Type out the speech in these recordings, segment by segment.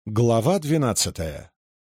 Глава 12.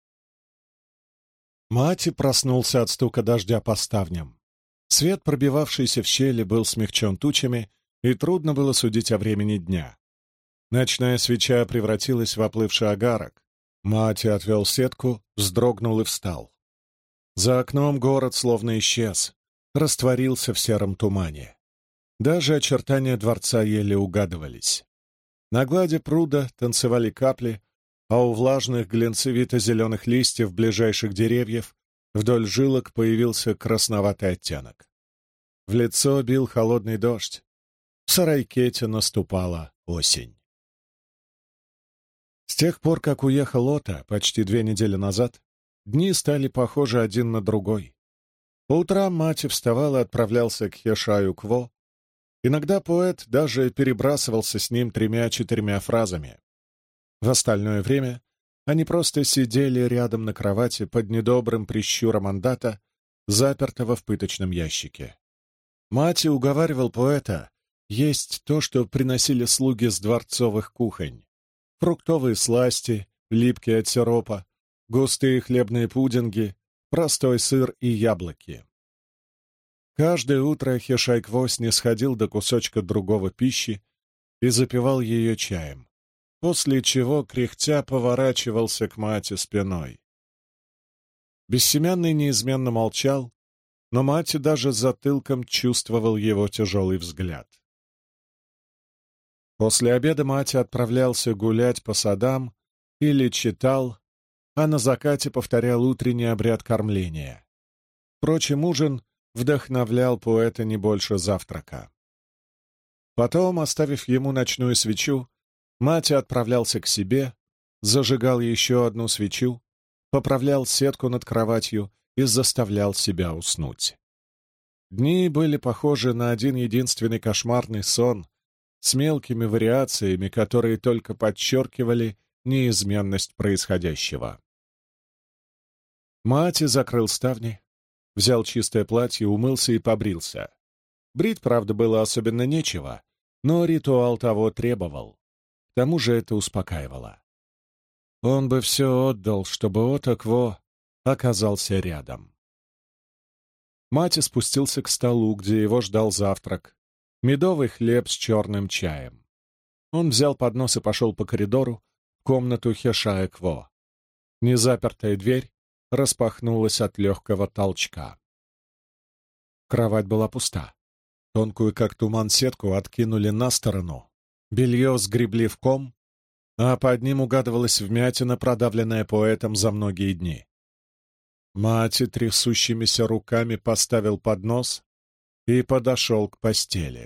Мати проснулся от стука дождя по ставням. Свет, пробивавшийся в щели, был смягчен тучами, и трудно было судить о времени дня. Ночная свеча превратилась в оплывший огарок. Мати отвел сетку, вздрогнул и встал. За окном город словно исчез, растворился в сером тумане. Даже очертания дворца еле угадывались. На глади пруда танцевали капли, а у влажных глинцевито-зеленых листьев ближайших деревьев вдоль жилок появился красноватый оттенок. В лицо бил холодный дождь. В Сарайкете наступала осень. С тех пор, как уехал Ота почти 2 недели назад, дни стали похожи один на другой. По утрам Мати вставал и отправлялся к Хешаю-Кво. Иногда поэт даже перебрасывался с ним 3-4 фразами. В остальное время они просто сидели рядом на кровати под недобрым прищуром Андата, запертого в пыточном ящике. Мати уговаривал поэта есть то, что приносили слуги с дворцовых кухонь. Фруктовые сласти, липкие от сиропа, густые хлебные пудинги, простой сыр и яблоки. Каждое утро Хешай-Кво снисходил до кусочка другого пищи и запивал ее чаем, после чего, кряхтя, поворачивался к Мати спиной. Бессемянный неизменно молчал, но Мати даже затылком чувствовал его тяжелый взгляд. После обеда Мати отправлялся гулять по садам или читал, а на закате повторял утренний обряд кормления. Впрочем, ужин вдохновлял поэта не больше завтрака. Потом, оставив ему ночную свечу, Мати отправлялся к себе, зажигал еще одну свечу, поправлял сетку над кроватью и заставлял себя уснуть. Дни были похожи на один единственный кошмарный сон с мелкими вариациями, которые только подчеркивали неизменность происходящего. Мати закрыл ставни, взял чистое платье, умылся и побрился. Брить, правда, было особенно нечего, но ритуал того требовал. К тому же это успокаивало. Он бы все отдал, чтобы Ота-Кво оказался рядом. Мати спустился к столу, где его ждал завтрак. Медовый хлеб с черным чаем. Он взял поднос и пошел по коридору в комнату Хешая-Кво. Незапертая дверь распахнулась от легкого толчка. Кровать была пуста. Тонкую, как туман, сетку откинули на сторону. Белье сгребли в ком, а под ним угадывалась вмятина, продавленная поэтом за многие дни. Мати трясущимися руками поставил поднос и подошел к постели.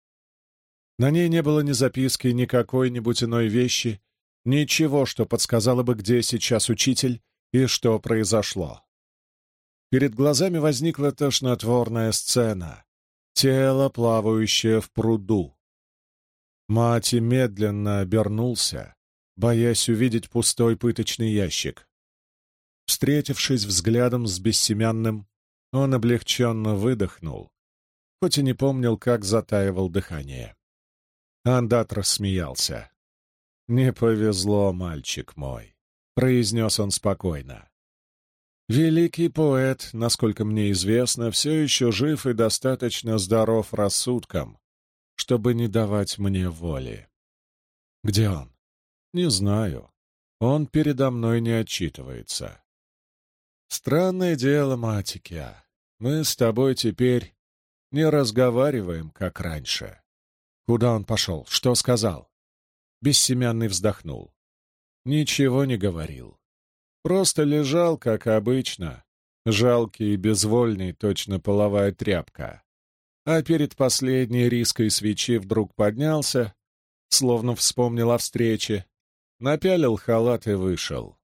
На ней не было ни записки, ни какой-нибудь иной вещи, ничего, что подсказало бы, где сейчас учитель и что произошло. Перед глазами возникла тошнотворная сцена — тело, плавающее в пруду. Мати медленно обернулся, боясь увидеть пустой пыточный ящик. Встретившись взглядом с бессемянным, он облегченно выдохнул, хоть и не помнил, как затаивал дыхание. Андат рассмеялся. «Не повезло, мальчик мой», — произнес он спокойно. «Великий поэт, насколько мне известно, все еще жив и достаточно здоров рассудком, чтобы не давать мне воли. Где он? Не знаю. Он передо мной не отчитывается. Странное дело, Матикя. Мы с тобой теперь не разговариваем, как раньше. Куда он пошел? Что сказал?» Бессемянный вздохнул. Ничего не говорил. Просто лежал, как обычно, жалкий и безвольный, точно половая тряпка. А перед последней риской свечи вдруг поднялся, словно вспомнил о встрече, напялил халат и вышел.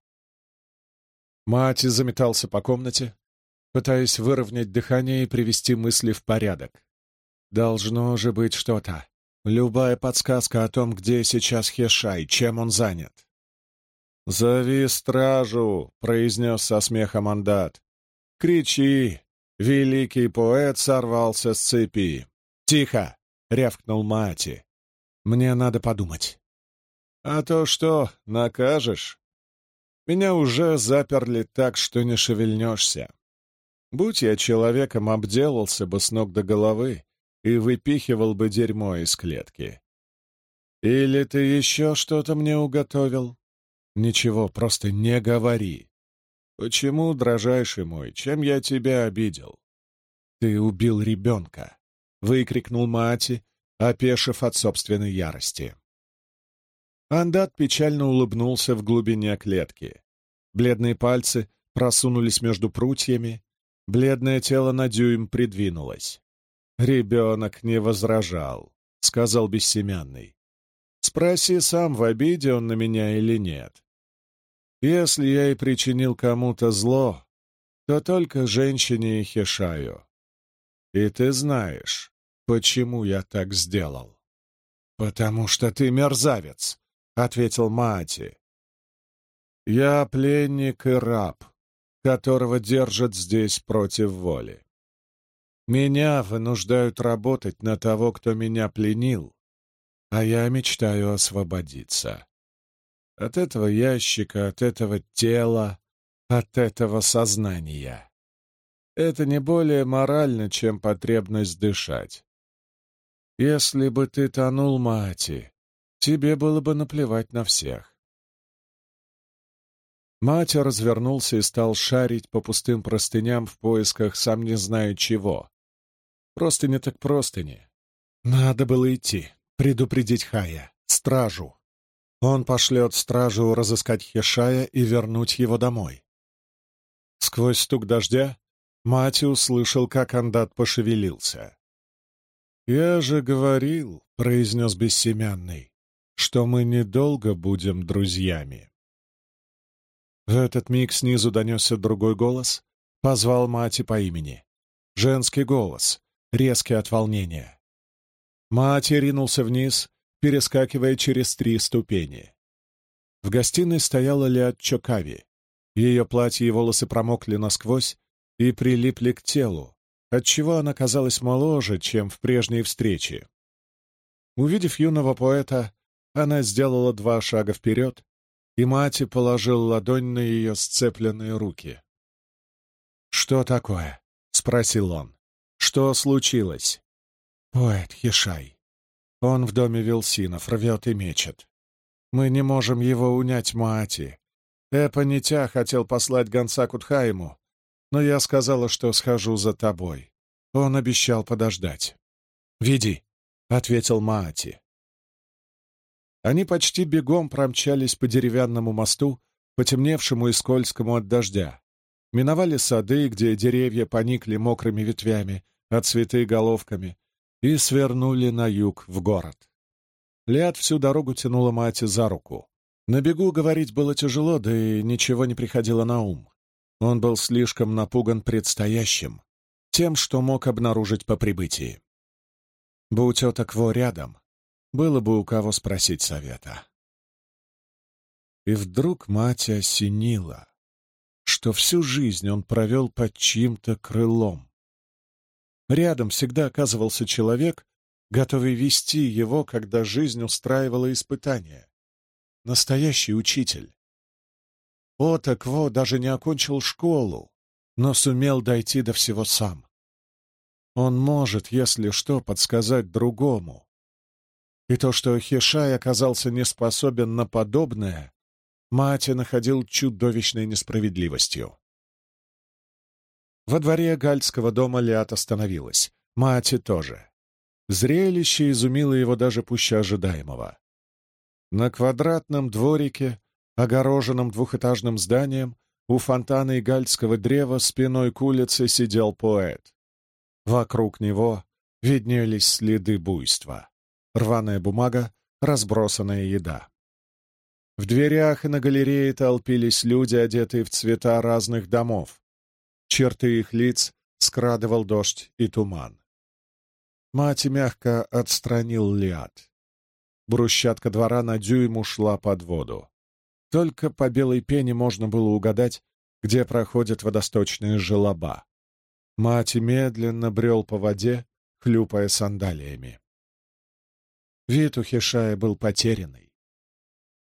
Мати заметался по комнате, пытаясь выровнять дыхание и привести мысли в порядок. Должно же быть что-то. Любая подсказка о том, где сейчас Хешай, чем он занят. «Зови стражу!» — произнес со смехом Андат. «Кричи! Великий поэт сорвался с цепи!» «Тихо!» — рявкнул Мати. «Мне надо подумать». «А то что, накажешь?» Меня уже заперли так, что не шевельнешься. Будь я человеком, обделался бы с ног до головы и выпихивал бы дерьмо из клетки. Или ты еще что-то мне уготовил? Ничего, просто не говори. Почему, дрожайший мой, чем я тебя обидел? Ты убил ребенка, — выкрикнул Маати, опешив от собственной ярости. Андат печально улыбнулся в глубине клетки. Бледные пальцы просунулись между прутьями, бледное тело на дюйм придвинулось. «Ребенок не возражал», — сказал Бессемянный. «Спроси сам, в обиде он на меня или нет. Если я и причинил кому-то зло, то только женщине и Хешаю. И ты знаешь, почему я так сделал». «Потому что ты мерзавец», — ответил Маати. «Я пленник и раб, которого держат здесь против воли. Меня вынуждают работать на того, кто меня пленил, а я мечтаю освободиться. От этого ящика, от этого тела, от этого сознания. Это не более морально, чем потребность дышать. Если бы ты тонул, Маати, тебе было бы наплевать на всех». Маати развернулся и стал шарить по пустым простыням в поисках сам не знаю чего. Простыни так простыни. Надо было идти, предупредить Хая, стражу. Он пошлет стражу разыскать Хешая и вернуть его домой. Сквозь стук дождя Маати услышал, как Андат пошевелился. «Я же говорил, — произнес Бессемянный, — что мы недолго будем друзьями». В этот миг снизу донесся другой голос, позвал Маати по имени. Женский голос, резкий от волнения. Маати ринулся вниз, перескакивая через 3 ступени. В гостиной стояла Лиад Чокави. Ее платье и волосы промокли насквозь и прилипли к телу, отчего она казалась моложе, чем в прежней встрече. Увидев юного поэта, она сделала 2 шага вперед, и Маати положил ладонь на ее сцепленные руки. «Что такое?» — спросил он. «Что случилось?» «Поэт Хешай. Он в доме Вилсинов, рвет и мечет. Мы не можем его унять, Маати. Эпонитя хотел послать гонца к Утхайму, но я сказала, что схожу за тобой. Он обещал подождать». «Веди», — ответил Маати. Они почти бегом промчались по деревянному мосту, потемневшему и скользкому от дождя. Миновали сады, где деревья поникли мокрыми ветвями, а цветы — головками, и свернули на юг, в город. Лиад всю дорогу тянула Маати за руку. На бегу говорить было тяжело, да и ничего не приходило на ум. Он был слишком напуган предстоящим, тем, что мог обнаружить по прибытии. Будь Отакво рядом, было бы у кого спросить совета. И вдруг Маати осенило, что всю жизнь он провел под чьим-то крылом. Рядом всегда оказывался человек, готовый вести его, когда жизнь устраивала испытания. Настоящий учитель. Отакво даже не окончил школу, но сумел дойти до всего сам. Он может, если что, подсказать другому. И то, что Хешай оказался не способен на подобное, Маати находил чудовищной несправедливостью. Во дворе гальдского дома Лиад остановилась. Маати тоже. Зрелище изумило его даже пуще ожидаемого. На квадратном дворике, огороженном 2-этажным зданием, у фонтана и гальдского древа спиной к улице сидел поэт. Вокруг него виднелись следы буйства. Рваная бумага, разбросанная еда. В дверях и на галерее толпились люди, одетые в цвета разных домов. Черты их лиц скрадывал дождь и туман. Маати мягко отстранил Лиад. Брусчатка двора на дюйм ушла под воду. Только по белой пене можно было угадать, где проходят водосточные желоба. Маати медленно брел по воде, хлюпая сандалиями. Вид у Хешая был потерянный.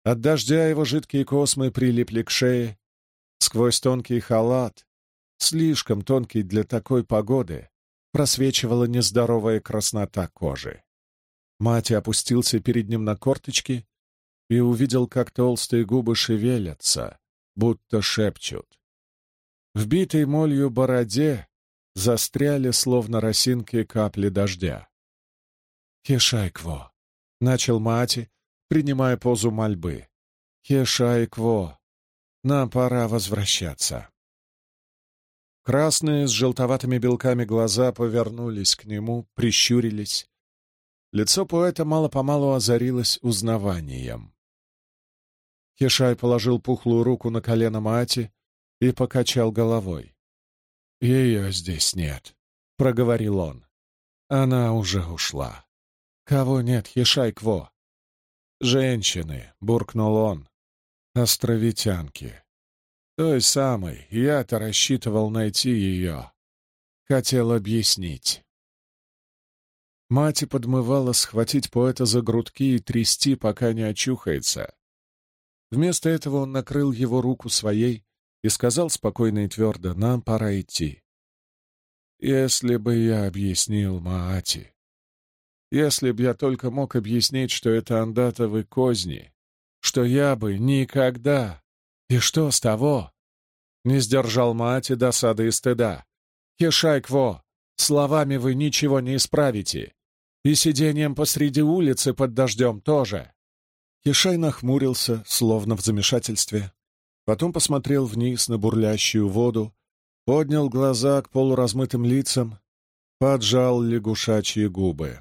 От дождя его жидкие космы прилипли к шее. Сквозь тонкий халат, слишком тонкий для такой погоды, просвечивала нездоровая краснота кожи. Мати опустился перед ним на корточки и увидел, как толстые губы шевелятся, будто шепчут. В битой молью бороде застряли, словно росинки, капли дождя. «Хешайкво», — начал Мати, принимая позу мольбы. «Хешайкво, нам пора возвращаться». Красные с желтоватыми белками глаза повернулись к нему, прищурились. Лицо поэта мало-помалу озарилось узнаванием. Хешай положил пухлую руку на колено Маати и покачал головой. «Ее здесь нет», — проговорил он. «Она уже ушла». «Кого нет, Хешай-кво?» «Женщины», — буркнул он. «Островитянки. Той самой. Я-то рассчитывал найти ее. Хотел объяснить». Мати подмывала схватить поэта за грудки и трясти, пока не очухается. Вместо этого он накрыл его руку своей и сказал спокойно и твердо: «Нам пора идти». «Если бы я объяснил, Маати, если б я только мог объяснить, что это андатовы козни, что я бы никогда...» «И что с того?» — не сдержал Маати досады и стыда. «Хешай-кво, словами вы ничего не исправите, и сидением посреди улицы под дождем тоже». Хешай нахмурился, словно в замешательстве, потом посмотрел вниз на бурлящую воду, поднял глаза к полуразмытым лицам, поджал лягушачьи губы.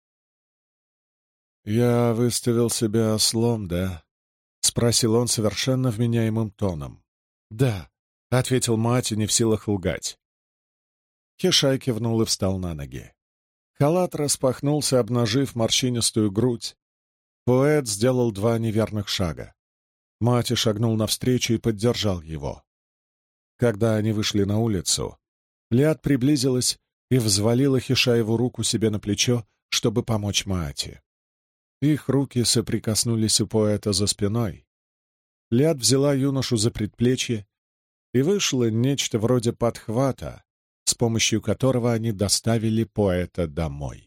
«Я выставил себя ослом, да?» — спросил он совершенно вменяемым тоном. «Да», — ответил Мати, не в силах лгать. Хешай кивнул и встал на ноги. Халат распахнулся, обнажив морщинистую грудь. Поэт сделал 2 неверных шага. Мати шагнул навстречу и поддержал его. Когда они вышли на улицу, Лиад приблизилась и взвалила Хешаеву руку себе на плечо, чтобы помочь Маати. Их руки соприкоснулись у поэта за спиной. Лиад взяла юношу за предплечье, и вышло нечто вроде подхвата, с помощью которого они доставили поэта домой.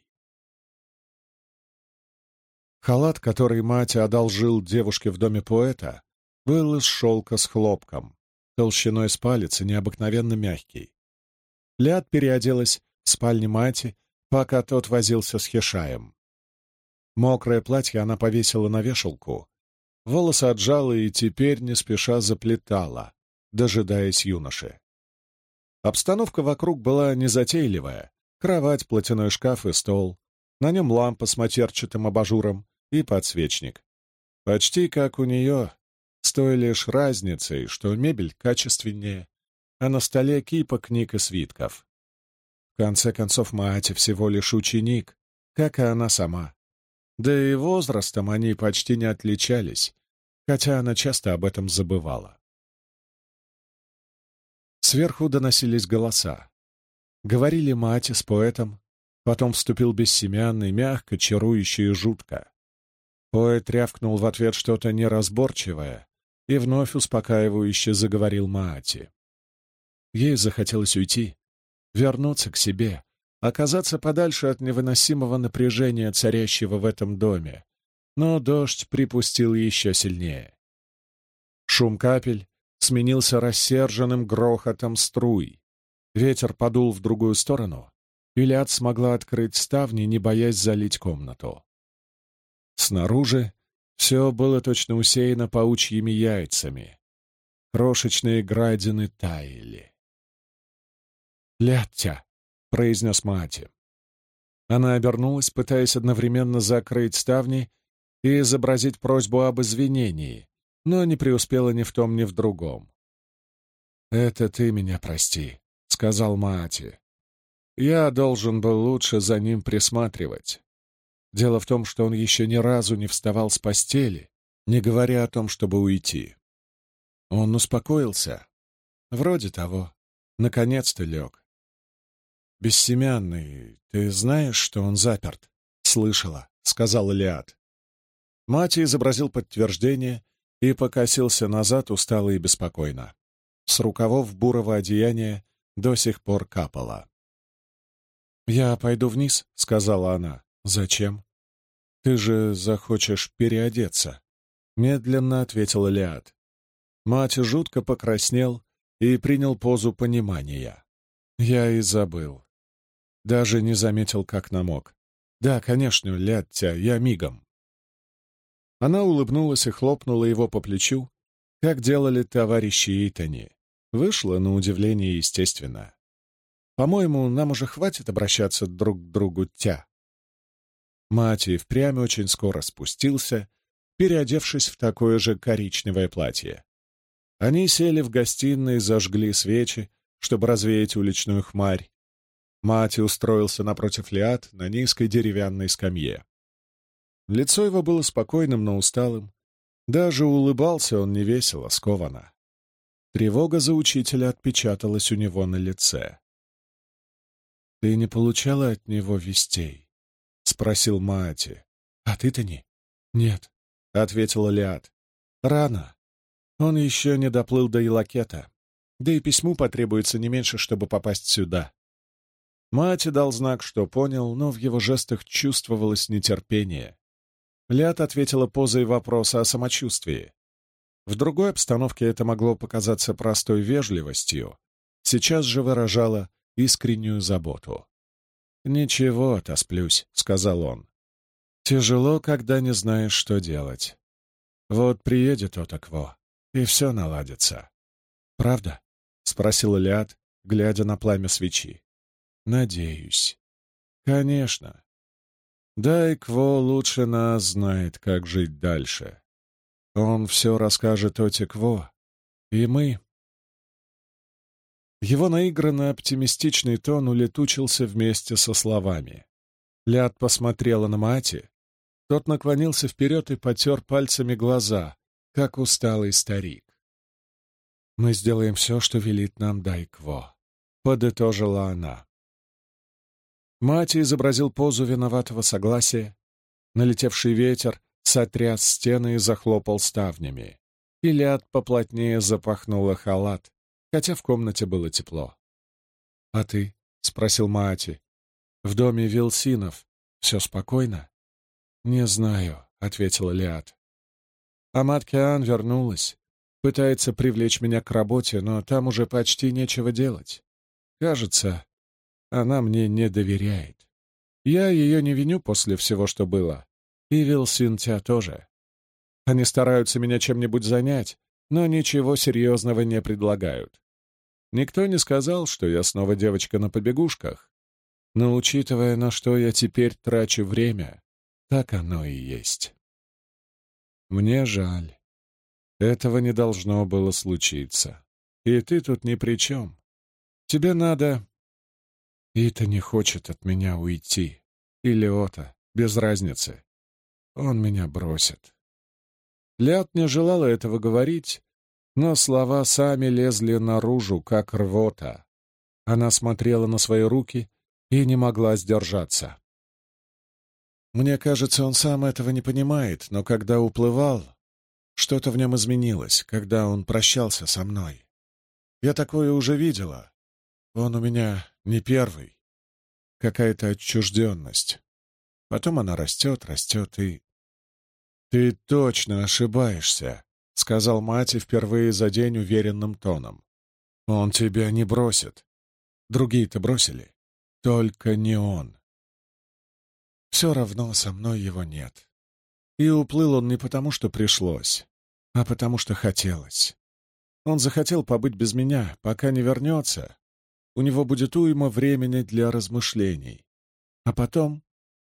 Халат, который мать одолжил девушке в доме поэта, был из шелка с хлопком, толщиной с палец и необыкновенно мягкий. Лиад переоделась в спальне мати, пока тот возился с Хешаем. Мокрое платье она повесила на вешалку, волосы отжала и теперь не спеша заплетала, дожидаясь юноши. Обстановка вокруг была незатейливая: кровать, платяной шкаф и стол, на нем лампа с матерчатым абажуром и подсвечник. Почти как у нее, с той лишь разницей, что мебель качественнее, а на столе кипа книг и свитков. В конце концов, мать всего лишь ученик, как и она сама. Да и возрастом они почти не отличались, хотя она часто об этом забывала. Сверху доносились голоса. Говорили мать с поэтом, потом вступил Бессемянный, мягко, чарующе и жутко. Поэт рявкнул в ответ что-то неразборчивое и вновь успокаивающе заговорил Маати. Ей захотелось уйти, вернуться к себе, оказаться подальше от невыносимого напряжения, царящего в этом доме, но дождь припустил еще сильнее. Шум капель сменился рассерженным грохотом струй. Ветер подул в другую сторону, и Лиад смогла открыть ставни, не боясь залить комнату. Снаружи все было точно усеяно паучьими яйцами. Крошечные градины таяли. «Лядтя!» — произнес Маати. Она обернулась, пытаясь одновременно закрыть ставни и изобразить просьбу об извинении, но не преуспела ни в том, ни в другом. «Это ты меня прости», — сказал Маати. «Я должен был лучше за ним присматривать. Дело в том, что он еще ни разу не вставал с постели, не говоря о том, чтобы уйти. Он успокоился. Вроде того. Наконец-то лег. «Бессемянный, ты знаешь, что он заперт?» «Слышала», — сказал Лиад. Мати изобразил подтверждение и покосился назад устало и беспокойно. С рукавов бурого одеяния до сих пор капало. «Я пойду вниз», — сказала она. «Зачем?» «Ты же захочешь переодеться», — медленно ответила Лиад. Мать жутко покраснел и принял позу понимания. Я и забыл. Даже не заметил, как намок. «Да, конечно, Лиадтя, я мигом». Она улыбнулась и хлопнула его по плечу, как делали товарищи Итани. Вышло, на удивление, естественно. «По-моему, нам уже хватит обращаться друг к другу тя». Мать и впрямь очень скоро спустился, переодевшись в такое же коричневое платье. Они сели в гостиной и зажгли свечи, чтобы развеять уличную хмарь. Мати устроился напротив Лиад на низкой деревянной скамье. Лицо его было спокойным, но усталым. Даже улыбался он невесело, скованно. Тревога за учителя отпечаталась у него на лице. «Ты не получала от него вестей?» — спросил Маати. «А ты-то не?» «Нет», — ответила Лиад. «Рано. Он еще не доплыл до Илакета. Да и письму потребуется не меньше, чтобы попасть сюда». Маати дал знак, что понял, но в его жестах чувствовалось нетерпение. Лиад ответила позой вопроса о самочувствии. В другой обстановке это могло показаться простой вежливостью, сейчас же выражало искреннюю заботу. «Ничего, отосплюсь», — сказал он. «Тяжело, когда не знаешь, что делать. Вот приедет Отакво, и все наладится». «Правда?» — спросила Лиад, глядя на пламя свечи. «Надеюсь». «Конечно. Дайкво лучше нас знает, как жить дальше. Он все расскажет Отакво, и мы...» Его наигранно оптимистичный тон улетучился вместе со словами. Ляд посмотрела на Маати. Тот наклонился вперед и потер пальцами глаза, как усталый старик. «Мы сделаем все, что велит нам Дайкво», — подытожила она. Маати изобразил позу виноватого согласия. Налетевший ветер сотряс стены и захлопал ставнями. И Ляд поплотнее запахнула халат, хотя в комнате было тепло. «А ты?» — спросил Маати. «В доме Вилсинов все спокойно?» «Не знаю», — ответила Лиад. «Амат-Киан вернулась, пытается привлечь меня к работе, но там уже почти нечего делать. Кажется, она мне не доверяет. Я ее не виню после всего, что было, и Вилсинтя тоже. Они стараются меня чем-нибудь занять, но ничего серьезного не предлагают. Никто не сказал, что я снова девочка на побегушках, но, учитывая, на что я теперь трачу время, так оно и есть. Мне жаль. Этого не должно было случиться. И ты тут ни при чем. Тебе надо... Ита не хочет от меня уйти. Или Ота, без разницы. Он меня бросит. Ляд не желала этого говорить, но слова сами лезли наружу, как рвота. Она смотрела на свои руки и не могла сдержаться. Мне кажется, он сам этого не понимает, но когда уплывал, что-то в нем изменилось, когда он прощался со мной. Я такое уже видела. Он у меня не первый. Какая-то отчужденность. Потом она растет, растет и... «Ты точно ошибаешься», — сказал Мати впервые за день уверенным тоном. «Он тебя не бросит. Другие-то бросили. Только не он. Все равно со мной его нет. И уплыл он не потому, что пришлось, а потому, что хотелось. Он захотел побыть без меня, пока не вернется. У него будет уйма времени для размышлений. А потом...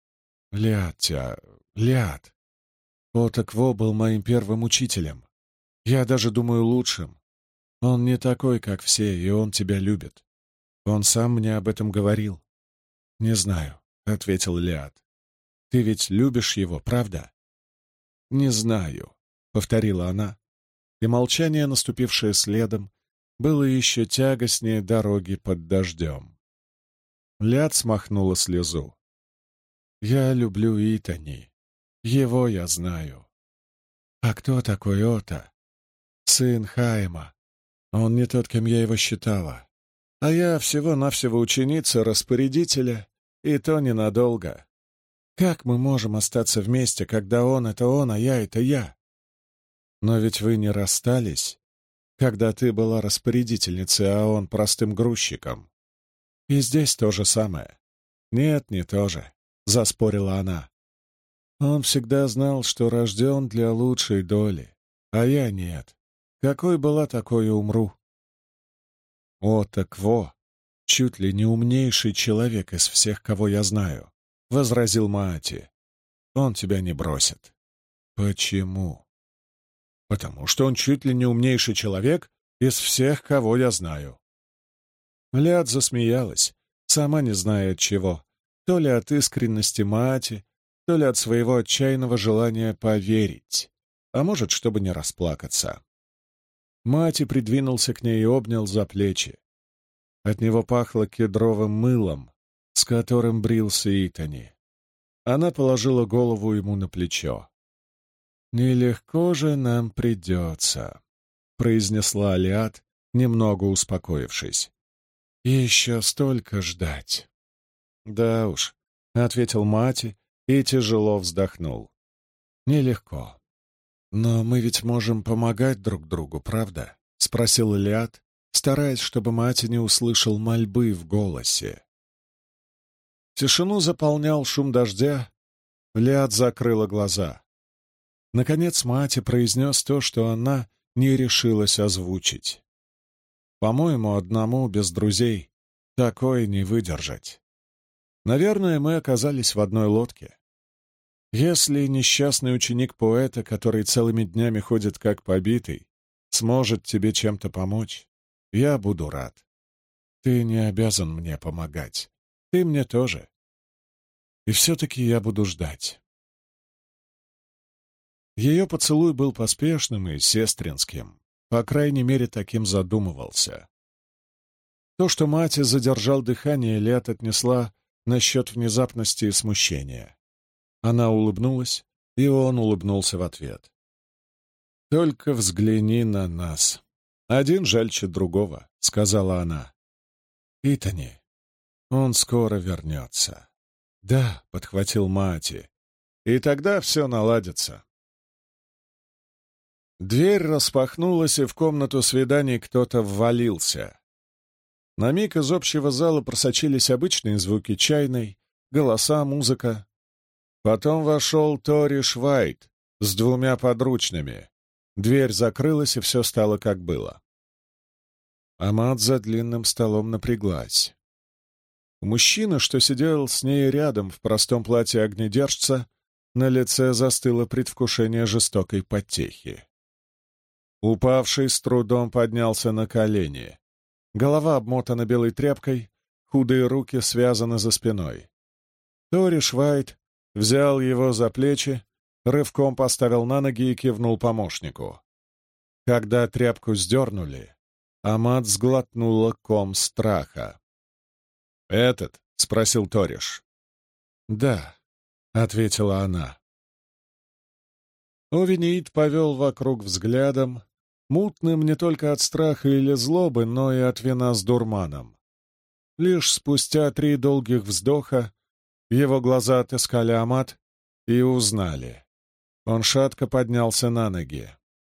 Ляд. Отакво был моим первым учителем. Я даже думаю, лучшим. Он не такой, как все, и он тебя любит. Он сам мне об этом говорил. «Не знаю», — ответил Ляд. «Ты ведь любишь его, правда?» «Не знаю», — повторила она, и молчание, наступившее следом, было еще тягостнее дороги под дождем. Ляд смахнула слезу. «Я люблю Итани. Его я знаю. А кто такой Ота? Сын Хайма. Он не тот, кем я его считала. А я всего-навсего ученица распорядителя, и то ненадолго. Как мы можем остаться вместе, когда он — это он, а я — это я? Но ведь вы не расстались, когда ты была распорядительницей, а он простым грузчиком. И здесь то же самое. Нет, не то же, — заспорила она. Он всегда знал, что рожден для лучшей доли, а я нет. Какой была, такой и умру. О, так во! Чуть ли не умнейший человек из всех, кого я знаю, — возразил Маати. Он тебя не бросит. Почему? Потому что он чуть ли не умнейший человек из всех, кого я знаю. Ляд засмеялась, сама не зная от чего, то ли от искренности Маати, то ли от своего отчаянного желания поверить, а может, чтобы не расплакаться. Маати придвинулся к ней и обнял за плечи. От него пахло кедровым мылом, с которым брился Итани. Она положила голову ему на плечо. «Нелегко же нам придется», — произнесла Алиат, немного успокоившись. «И еще столько ждать». «Да уж», — ответил Мати и тяжело вздохнул. «Нелегко. Но мы ведь можем помогать друг другу, правда?» — спросил Алиат, стараясь, чтобы Мати не услышал мольбы в голосе. Тишину заполнял шум дождя. Лиад закрыла глаза. Наконец Маати произнес то, что она не решилась озвучить. «По-моему, одному, без друзей, такое не выдержать. Наверное, мы оказались в одной лодке. Если несчастный ученик поэта, который целыми днями ходит как побитый, сможет тебе чем-то помочь, я буду рад. Ты не обязан мне помогать. Ты мне тоже. И все-таки я буду ждать». Ее поцелуй был поспешным и сестринским, по крайней мере, таким задумывался. То, что мать задержал дыхание, Лиад отнесла насчет внезапности и смущения. Она улыбнулась, и он улыбнулся в ответ. «Только взгляни на нас. Один жальче другого», — сказала она. «Итани, он скоро вернется». «Да», — подхватил Маати, — «и тогда все наладится». Дверь распахнулась, и в комнату свиданий кто-то ввалился. На миг из общего зала просочились обычные звуки чайной, голоса, музыка. Потом вошел Тори Швайт с двумя подручными. Дверь закрылась, и все стало как было. Амат за длинным столом напряглась. У мужчины, что сидел с ней рядом в простом платье огнедержца, на лице застыло предвкушение жестокой потехи. Упавший с трудом поднялся на колени. Голова обмотана белой тряпкой, худые руки связаны за спиной. Тори Швайт взял его за плечи, рывком поставил на ноги и кивнул помощнику. Когда тряпку сдернули, Амат сглотнула ком страха. «Этот?» — спросил Ториш. «Да», — ответила она. Овинит повел вокруг взглядом, мутным не только от страха или злобы, но и от вина с дурманом. Лишь спустя 3 долгих вздоха его глаза отыскали Амат и узнали. Он шатко поднялся на ноги.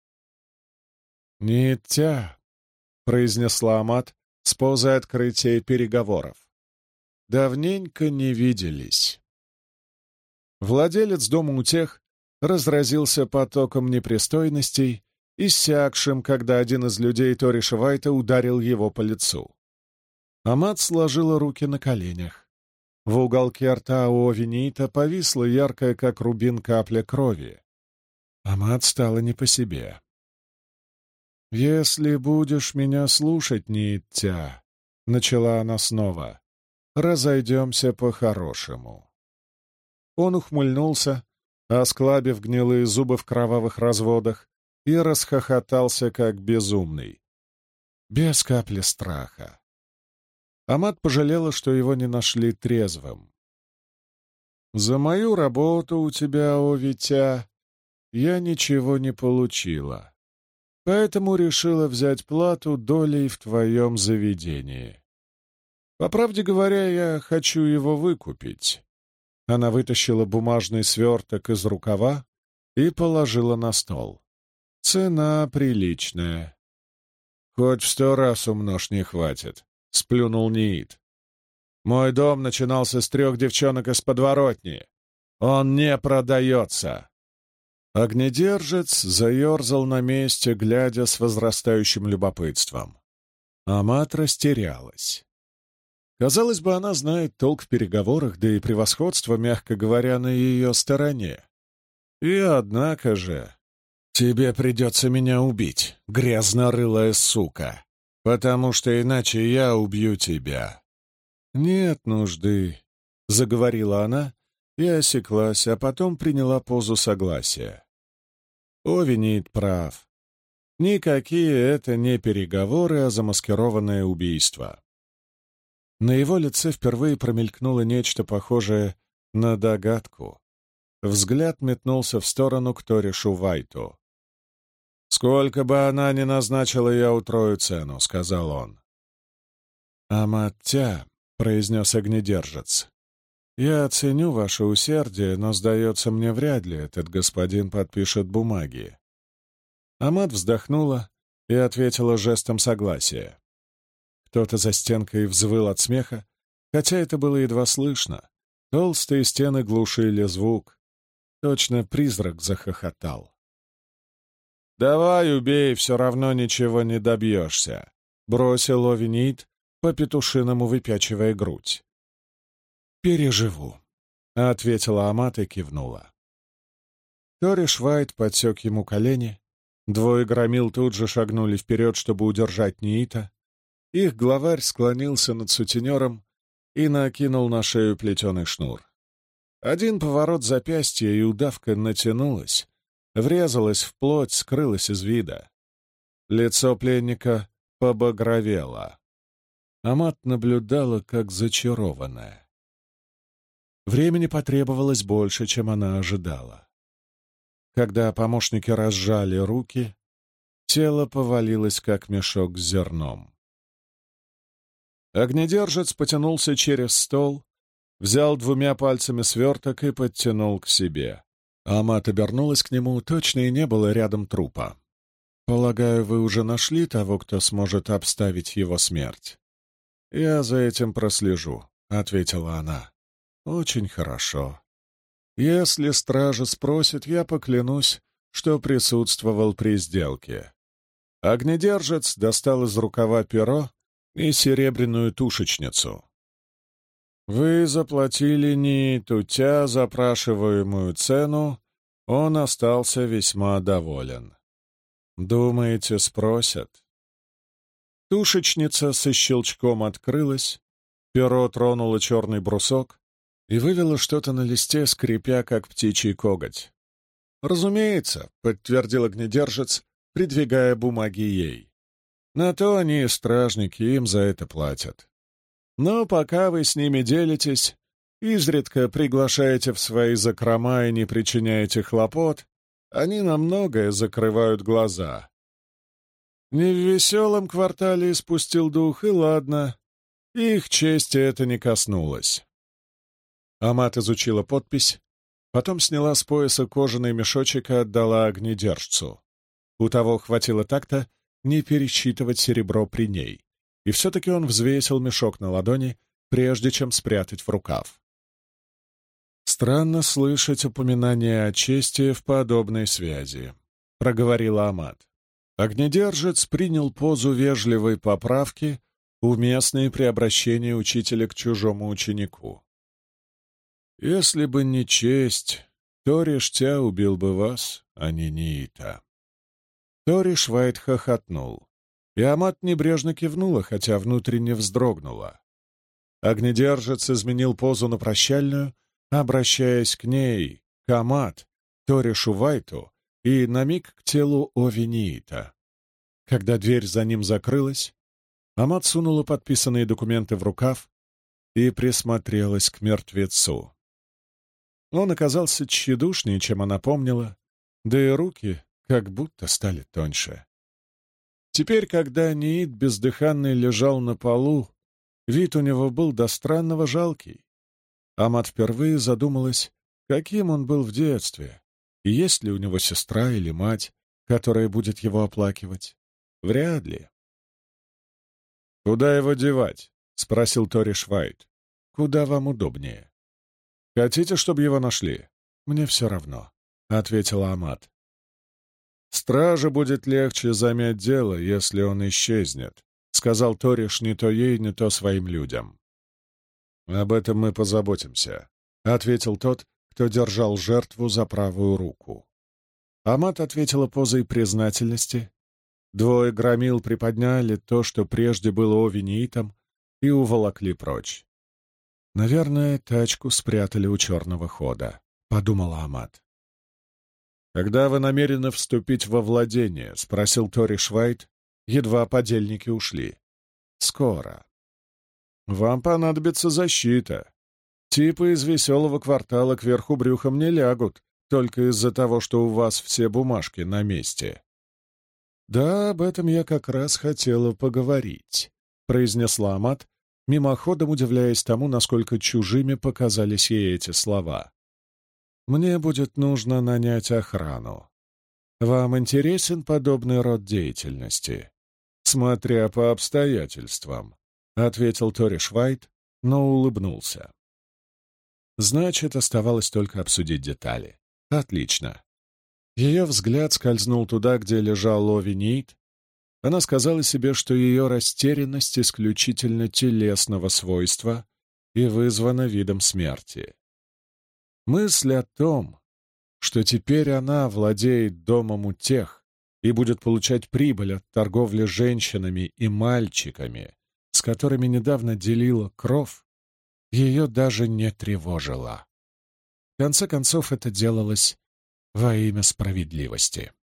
«Ниття», — произнесла Амат с позой открытия переговоров. «Давненько не виделись». Владелец дома утех разразился потоком непристойностей, иссякшим, когда один из людей Тори Швайта ударил его по лицу. Амат сложила руки на коленях. В уголке рта у Овинита повисла яркая, как рубин, капля крови. Амат стала не по себе. «Если будешь меня слушать, Ниття», — начала она снова, — «разойдемся по-хорошему». Он ухмыльнулся, осклабив гнилые зубы в кровавых разводах, и расхохотался, как безумный. Без капли страха. Амат пожалела, что его не нашли трезвым. За мою работу у тебя, о Витя, я ничего не получила, поэтому решила взять плату долей в твоем заведении. По правде говоря, я хочу его выкупить». Она вытащила бумажный сверток из рукава и положила на стол. «Цена приличная». «Хоть в 100 раз умножь, не хватит», — сплюнул Ниит. «Мой дом начинался с 3 девчонок из подворотни. Он не продается». Огнедержец заерзал на месте, глядя с возрастающим любопытством. Амат растерялась. Казалось бы, она знает толк в переговорах, да и превосходство, мягко говоря, на ее стороне. И однако же... «Тебе придется меня убить, грязнорылая сука, потому что иначе я убью тебя». «Нет нужды», — заговорила она и осеклась, а потом приняла позу согласия. Овинит прав. Никакие это не переговоры, а замаскированное убийство. На его лице впервые промелькнуло нечто похожее на догадку. Взгляд метнулся в сторону к Торишу Вайту. «Сколько бы она ни назначила, я утрою цену», — сказал он. «Амаття», — произнес огнедержец, — «я оценю ваше усердие, но, сдается мне, вряд ли этот господин подпишет бумаги». Амат вздохнула и ответила жестом согласия. Кто-то за стенкой взвыл от смеха, хотя это было едва слышно. Толстые стены глушили звук. Точно призрак захохотал. «Давай убей, все равно ничего не добьешься», — бросил Овинит, по-петушиному выпячивая грудь. «Переживу», — ответила Амат и кивнула. Ториш Вайт подсек ему колени. Двое громил тут же шагнули вперед, чтобы удержать Ниита. Их главарь склонился над сутенером и накинул на шею плетеный шнур. Один поворот запястья, и удавка натянулась, врезалась в плоть, скрылась из вида. Лицо пленника побагровело. Амат наблюдала, как зачарованная. Времени потребовалось больше, чем она ожидала. Когда помощники разжали руки, тело повалилось, как мешок с зерном. Огнедержец потянулся через стол, взял 2 пальцами сверток и подтянул к себе. Амат обернулась к нему, точно и не было рядом трупа. «Полагаю, вы уже нашли того, кто сможет обставить его смерть?» «Я за этим прослежу», — ответила она. «Очень хорошо. Если стража спросит, я поклянусь, что присутствовал при сделке». Огнедержец достал из рукава перо и серебряную тушечницу. «Вы заплатили Ниитутя запрашиваемую цену, он остался весьма доволен. Думаете, спросят?» Тушечница со щелчком открылась, перо тронуло черный брусок и вывело что-то на листе, скрипя, как птичий коготь. «Разумеется», — подтвердил огнедержец, придвигая бумаги ей. «На то они и стражники, им за это платят. Но пока вы с ними делитесь, изредка приглашаете в свои закрома и не причиняете хлопот, они на многое закрывают глаза. Не в веселом квартале испустил дух, и ладно, их чести это не коснулось». Амат изучила подпись, потом сняла с пояса кожаный мешочек и отдала огнедержцу. У того хватило такта не пересчитывать серебро при ней, и все-таки он взвесил мешок на ладони, прежде чем спрятать в рукав. «Странно слышать упоминание о чести в подобной связи», — проговорила Амат. Огнедержец принял позу вежливой поправки, уместной при обращении учителя к чужому ученику. «Если бы не честь, Ториш Тя убил бы вас, а не Ниита». Ториш Вайт хохотнул, и Амат небрежно кивнула, хотя внутренне вздрогнула. Огнедержец изменил позу на прощальную, обращаясь к ней, к Амат, Торишу Вайту и на миг к телу Ови Ниита. Когда дверь за ним закрылась, Амат сунула подписанные документы в рукав и присмотрелась к мертвецу. Он оказался тщедушнее, чем она помнила, да и руки как будто стали тоньше. Теперь, когда Ниит бездыханный лежал на полу, вид у него был до странного жалкий. Амат впервые задумалась, каким он был в детстве, и есть ли у него сестра или мать, которая будет его оплакивать. Вряд ли. «Куда его девать?» — спросил Тори Швайт. «Куда вам удобнее. Хотите, чтобы его нашли?» «Мне все равно», — ответила Амат. «Страже будет легче замять дело, если он исчезнет», — сказал Ториш не то ей, не то своим людям. «Об этом мы позаботимся», — ответил тот, кто держал жертву за правую руку. Амат ответила позой признательности. Двое громил приподняли то, что прежде было овениитом, и уволокли прочь. «Наверное, тачку спрятали у черного хода», — подумала Амат. «Когда вы намерены вступить во владение?» — спросил Тори Швайт, едва подельники ушли. «Скоро. Вам понадобится защита. Типы из веселого квартала кверху брюхом не лягут, только из-за того, что у вас все бумажки на месте». «Да, об этом я как раз хотела поговорить», — произнесла Амат, мимоходом удивляясь тому, насколько чужими показались ей эти слова. «Мне будет нужно нанять охрану. Вам интересен подобный род деятельности?» «Смотря по обстоятельствам», — ответил Тори Швайт, но улыбнулся. Значит, оставалось только обсудить детали. Отлично. Ее взгляд скользнул туда, где лежал Овениит. Она сказала себе, что ее растерянность исключительно телесного свойства и вызвана видом смерти. Мысль о том, что теперь она владеет домом у тех и будет получать прибыль от торговли женщинами и мальчиками, с которыми недавно делила кров, ее даже не тревожила. В конце концов, это делалось во имя справедливости.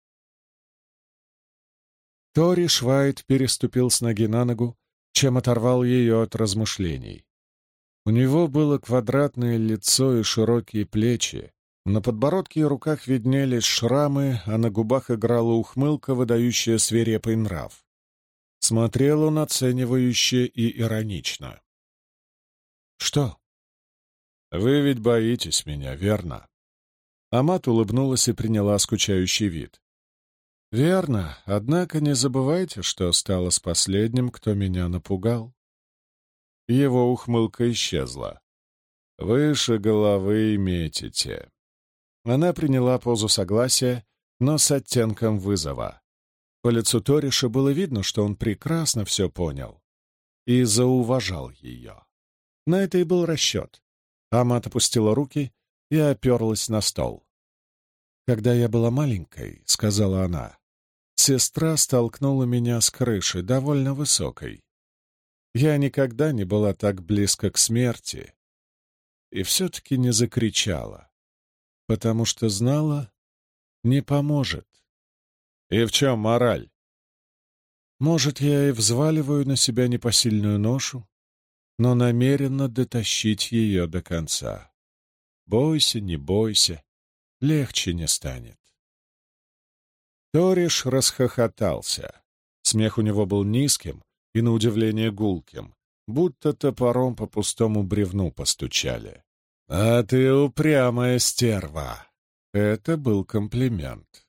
Тори Швайт переступил с ноги на ногу, чем оторвал ее от размышлений. У него было квадратное лицо и широкие плечи, на подбородке и руках виднелись шрамы, а на губах играла ухмылка, выдающая свирепый нрав. Смотрел он оценивающе и иронично. «Что?» «Вы ведь боитесь меня, верно?» Амат улыбнулась и приняла скучающий вид. «Верно, однако не забывайте, что стало с последним, кто меня напугал». Его ухмылка исчезла. «Выше головы метите». Она приняла позу согласия, но с оттенком вызова. По лицу Ториша было видно, что он прекрасно все понял и зауважал ее. На это и был расчет. Амат опустила руки и оперлась на стол. «Когда я была маленькой, — сказала она, — сестра столкнула меня с крыши, довольно высокой. Я никогда не была так близко к смерти и все-таки не закричала, потому что знала, не поможет. И в чем мораль? Может, я и взваливаю на себя непосильную ношу, но намеренно дотащить ее до конца. Бойся, не бойся, легче не станет». Ториш расхохотался. Смех у него был низким и, на удивление, гулким, будто топором по пустому бревну постучали. «А ты упрямая стерва!» Это был комплимент.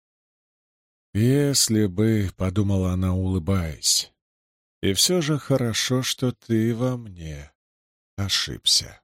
«Если бы, — подумала она, улыбаясь, — и все же хорошо, что ты во мне ошибся».